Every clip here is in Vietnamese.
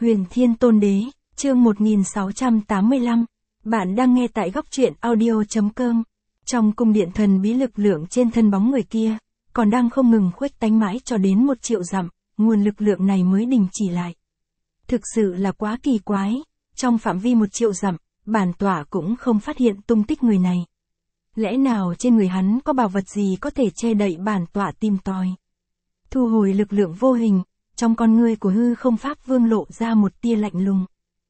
Huyền Thiên Tôn Đế, chương 1685. Bạn đang nghe tại góc truyện audio.com. Trong cung điện thần bí, lực lượng trên thân bóng người kia còn đang không ngừng khuếch tán mãi cho đến 1 triệu dặm, nguồn lực lượng này mới đình chỉ lại. Thực sự là quá kỳ quái, trong phạm vi 1 triệu dặm, bản tọa cũng không phát hiện tung tích người này. Lẽ nào trên người hắn có bảo vật gì có thể che đậy bản tọa tìm tòi? Thu hồi lực lượng vô hình, trong con ngươi của Hư Không Pháp Vương lộ ra một tia lạnh lùng.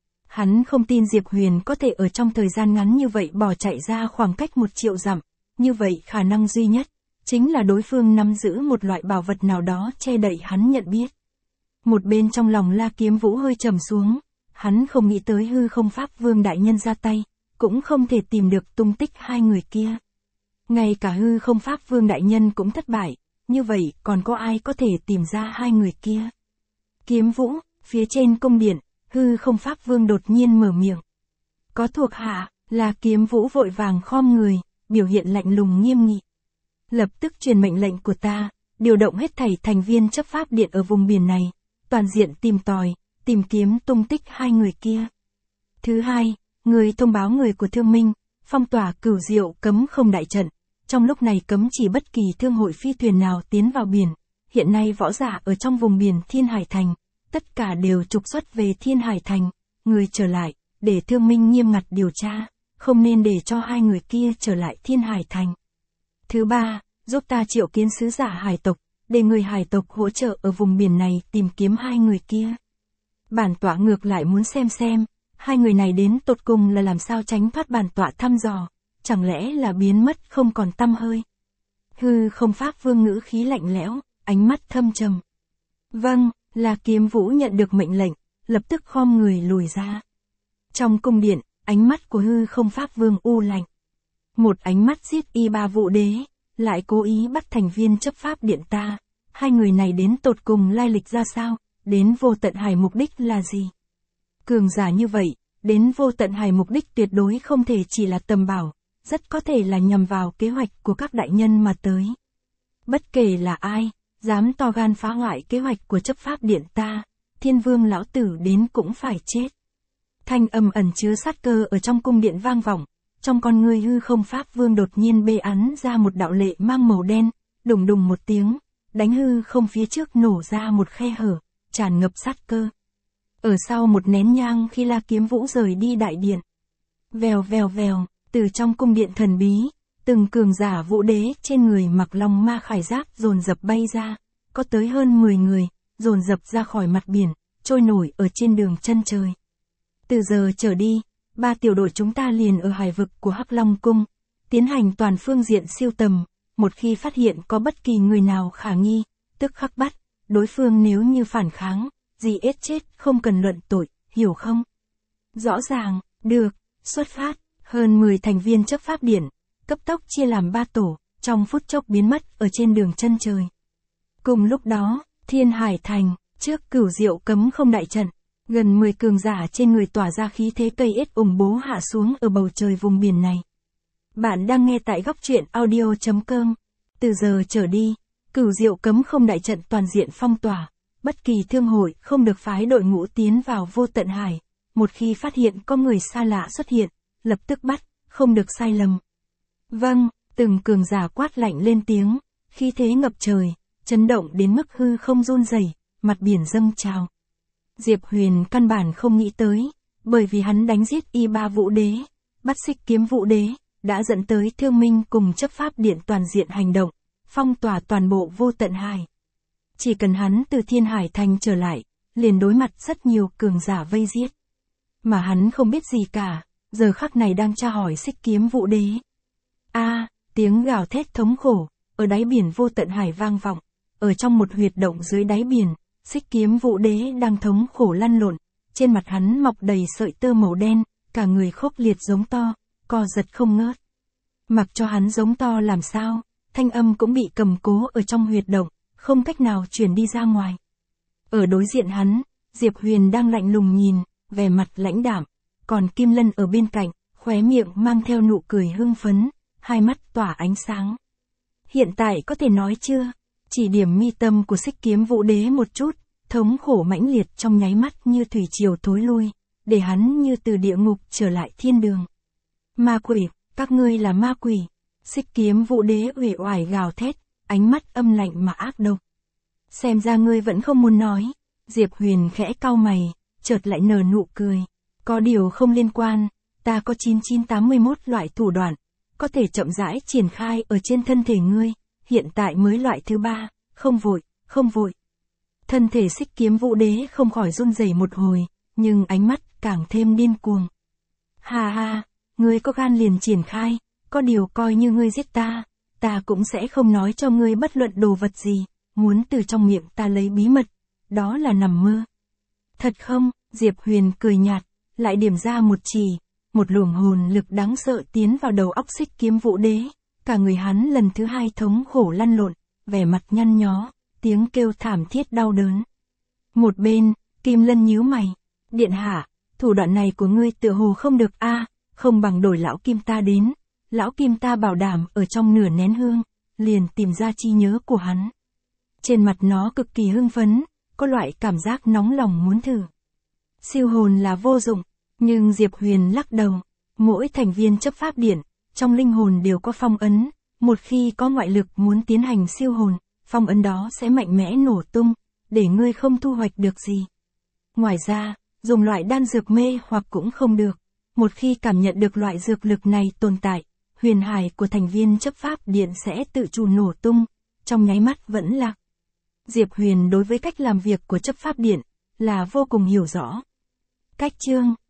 Hắn không tin Diệp Huyền có thể ở trong thời gian ngắn như vậy bỏ chạy ra khoảng cách 1 triệu dặm, như vậy khả năng duy nhất chính là đối phương nắm giữ một loại bảo vật nào đó che đậy hắn nhận biết. Một bên trong lòng La Kiếm Vũ hơi trầm xuống, hắn không nghĩ tới Hư Không Pháp Vương đại nhân ra tay, cũng không thể tìm được tung tích hai người kia. Ngay cả Hư Không Pháp Vương đại nhân cũng thất bại, như vậy còn có ai có thể tìm ra hai người kia? Kiếm Vũ, phía trên cung điện, Hư Không Pháp Vương đột nhiên mở miệng. Có thuộc hạ, là Kiếm Vũ vội vàng khom người, biểu hiện lạnh lùng nghiêm nghị. Lập tức truyền mệnh lệnh của ta, điều động hết thảy thành viên chấp pháp điện ở vùng biển này, toàn diện tìm tòi, tìm kiếm tung tích hai người kia. Thứ hai, người thông báo người của Thương Minh, phong tỏa Cửu Diệu cấm không đại trận. Trong lúc này cấm chỉ bất kỳ thương hội phi thuyền nào tiến vào biển. Hiện nay võ giả ở trong vùng biển Thiên Hải Thành, tất cả đều trục xuất về Thiên Hải Thành. Người trở lại, để Thương Minh nghiêm ngặt điều tra, không nên để cho hai người kia trở lại Thiên Hải Thành. Thứ ba, giúp ta triệu kiến sứ giả hải tộc, để người hải tộc hỗ trợ ở vùng biển này tìm kiếm hai người kia. Bản tọa ngược lại muốn xem, hai người này đến tột cùng là làm sao tránh thoát bản tọa thăm dò. Chẳng lẽ là biến mất không còn tăm hơi? Hư Không Pháp Vương ngữ khí lạnh lẽo, ánh mắt thâm trầm. Vâng, là Kiếm Vũ nhận được mệnh lệnh, lập tức khom người lùi ra. Trong cung điện, ánh mắt của Hư Không Pháp Vương u lạnh. Một ánh mắt giết Y3 Vũ Đế, lại cố ý bắt thành viên chấp pháp điện ta. Hai người này đến tột cùng lai lịch ra sao, đến Vô Tận Hải mục đích là gì? Cường giả như vậy, đến Vô Tận Hải mục đích tuyệt đối không thể chỉ là tầm bảo. Rất có thể là nhằm vào kế hoạch của các đại nhân mà tới. Bất kể là ai, dám to gan phá hoại kế hoạch của chấp pháp điện ta, Thiên Vương lão tử đến cũng phải chết. Thanh âm ẩn chứa sát cơ ở trong cung điện vang vọng, trong con ngươi Hư Không Pháp Vương đột nhiên bê ắn ra một đạo lệ mang màu đen, đùng đùng một tiếng, đánh hư không phía trước nổ ra một khe hở, tràn ngập sát cơ. Ở sau một nén nhang khi La Kiếm Vũ rời đi đại điện, vèo vèo vèo. Từ trong cung điện thần bí, từng cường giả vũ đế trên người mặc long ma khải giáp dồn dập bay ra, có tới hơn 10 người, dồn dập ra khỏi mặt biển, trôi nổi ở trên đường chân trời. Từ giờ trở đi, 3 tiểu đội chúng ta liền ở hải vực của Hắc Long Cung, tiến hành toàn phương diện siêu tầm, một khi phát hiện có bất kỳ người nào khả nghi, tức khắc bắt, đối phương nếu như phản kháng, gì ết chết không cần luận tội, hiểu không? Rõ ràng, được, xuất phát. Hơn 10 thành viên chấp pháp điện, cấp tốc chia làm 3 tổ, trong phút chốc biến mất ở trên đường chân trời. Cùng lúc đó, Thiên Hải Thành, trước Cửu Diệu cấm không đại trận, gần 10 cường giả trên người tỏa ra khí thế cây ết ủng bố hạ xuống ở bầu trời vùng biển này. Bạn đang nghe tại góc truyện audio.com. Từ giờ trở đi, Cửu Diệu cấm không đại trận toàn diện phong tỏa, bất kỳ thương hội không được phái đội ngũ tiến vào Vô Tận Hải. Một khi phát hiện có người xa lạ xuất hiện, lập tức bắt, không được sai lầm. Vâng, từng cường giả quát lạnh lên tiếng, khí thế ngập trời, chấn động đến mức hư không run rẩy, mặt biển dâng trào. Diệp Huyền căn bản không nghĩ tới, bởi vì hắn đánh giết Y3 Vũ Đế, bắt Xích Kiếm Vũ Đế, đã dẫn tới Thương Minh cùng chấp pháp điện toàn diện hành động, phong tỏa toàn bộ Vô Tận Hải. Chỉ cần hắn từ Thiên Hải Thành trở lại, liền đối mặt rất nhiều cường giả vây giết. Mà hắn không biết gì cả. Giờ khắc này đang tra hỏi Xích Kiếm Vũ Đế. Tiếng gào thét thống khổ, ở đáy biển Vô Tận Hải vang vọng, ở trong một huyệt động dưới đáy biển, Xích Kiếm Vũ Đế đang thống khổ lăn lộn, trên mặt hắn mọc đầy sợi tơ màu đen, cả người khốc liệt giống to, co giật không ngớt. Mặc cho hắn giống to làm sao, thanh âm cũng bị cầm cố ở trong huyệt động, không cách nào truyền đi ra ngoài. Ở đối diện hắn, Diệp Huyền đang lạnh lùng nhìn, vẻ mặt lãnh đạm. Còn Kim Lân ở bên cạnh, khóe miệng mang theo nụ cười hưng phấn, hai mắt tỏa ánh sáng. Hiện tại có thể nói chưa? Chỉ điểm mi tâm của Xích Kiếm Vũ Đế một chút, thống khổ mãnh liệt trong nháy mắt như thủy triều thối lui, để hắn như từ địa ngục trở lại thiên đường. Ma quỷ, các ngươi là ma quỷ. Xích Kiếm Vũ Đế uể oải gào thét, ánh mắt âm lạnh mà ác độc. Xem ra ngươi vẫn không muốn nói. Diệp Huyền khẽ cau mày, chợt lại nở nụ cười. Có điều không liên quan, ta có 9981 loại thủ đoạn, có thể chậm rãi triển khai ở trên thân thể ngươi, hiện tại mới loại thứ 3, không vội, không vội. Thân thể Xích Kiếm Vũ Đế không khỏi run rẩy một hồi, nhưng ánh mắt càng thêm điên cuồng. Ha ha, ngươi có gan liền triển khai, có điều coi như ngươi giết ta cũng sẽ không nói cho ngươi bất luận đồ vật gì, muốn từ trong miệng ta lấy bí mật, đó là nằm mơ. Thật không? Diệp Huyền cười nhạt, lại điểm ra một chỉ, một luồng hồn lực đáng sợ tiến vào đầu óc Xích Kiếm Vũ Đế, cả người hắn lần thứ 2 thống khổ lăn lộn, vẻ mặt nhăn nhó, tiếng kêu thảm thiết đau đớn. Một bên, Kim Lân nhíu mày, điện hạ, thủ đoạn này của ngươi tựa hồ không được a, không bằng đổi lão Kim ta đến, lão Kim ta bảo đảm ở trong nửa nén hương, liền tìm ra trí nhớ của hắn. Trên mặt nó cực kỳ hưng phấn, có loại cảm giác nóng lòng muốn thử. Siêu hồn là vô dụng, nhưng Diệp Huyền lắc đầu, mỗi thành viên chấp pháp điện, trong linh hồn đều có phong ấn, một khi có ngoại lực muốn tiến hành siêu hồn, phong ấn đó sẽ mạnh mẽ nổ tung, để ngươi không thu hoạch được gì. Ngoài ra, dùng loại đan dược mê hoặc cũng không được, một khi cảm nhận được loại dược lực này tồn tại, huyền hải của thành viên chấp pháp điện sẽ tự chủ nổ tung, trong nháy mắt vẫn lạc. Diệp Huyền đối với cách làm việc của chấp pháp điện, là vô cùng hiểu rõ. Cách chương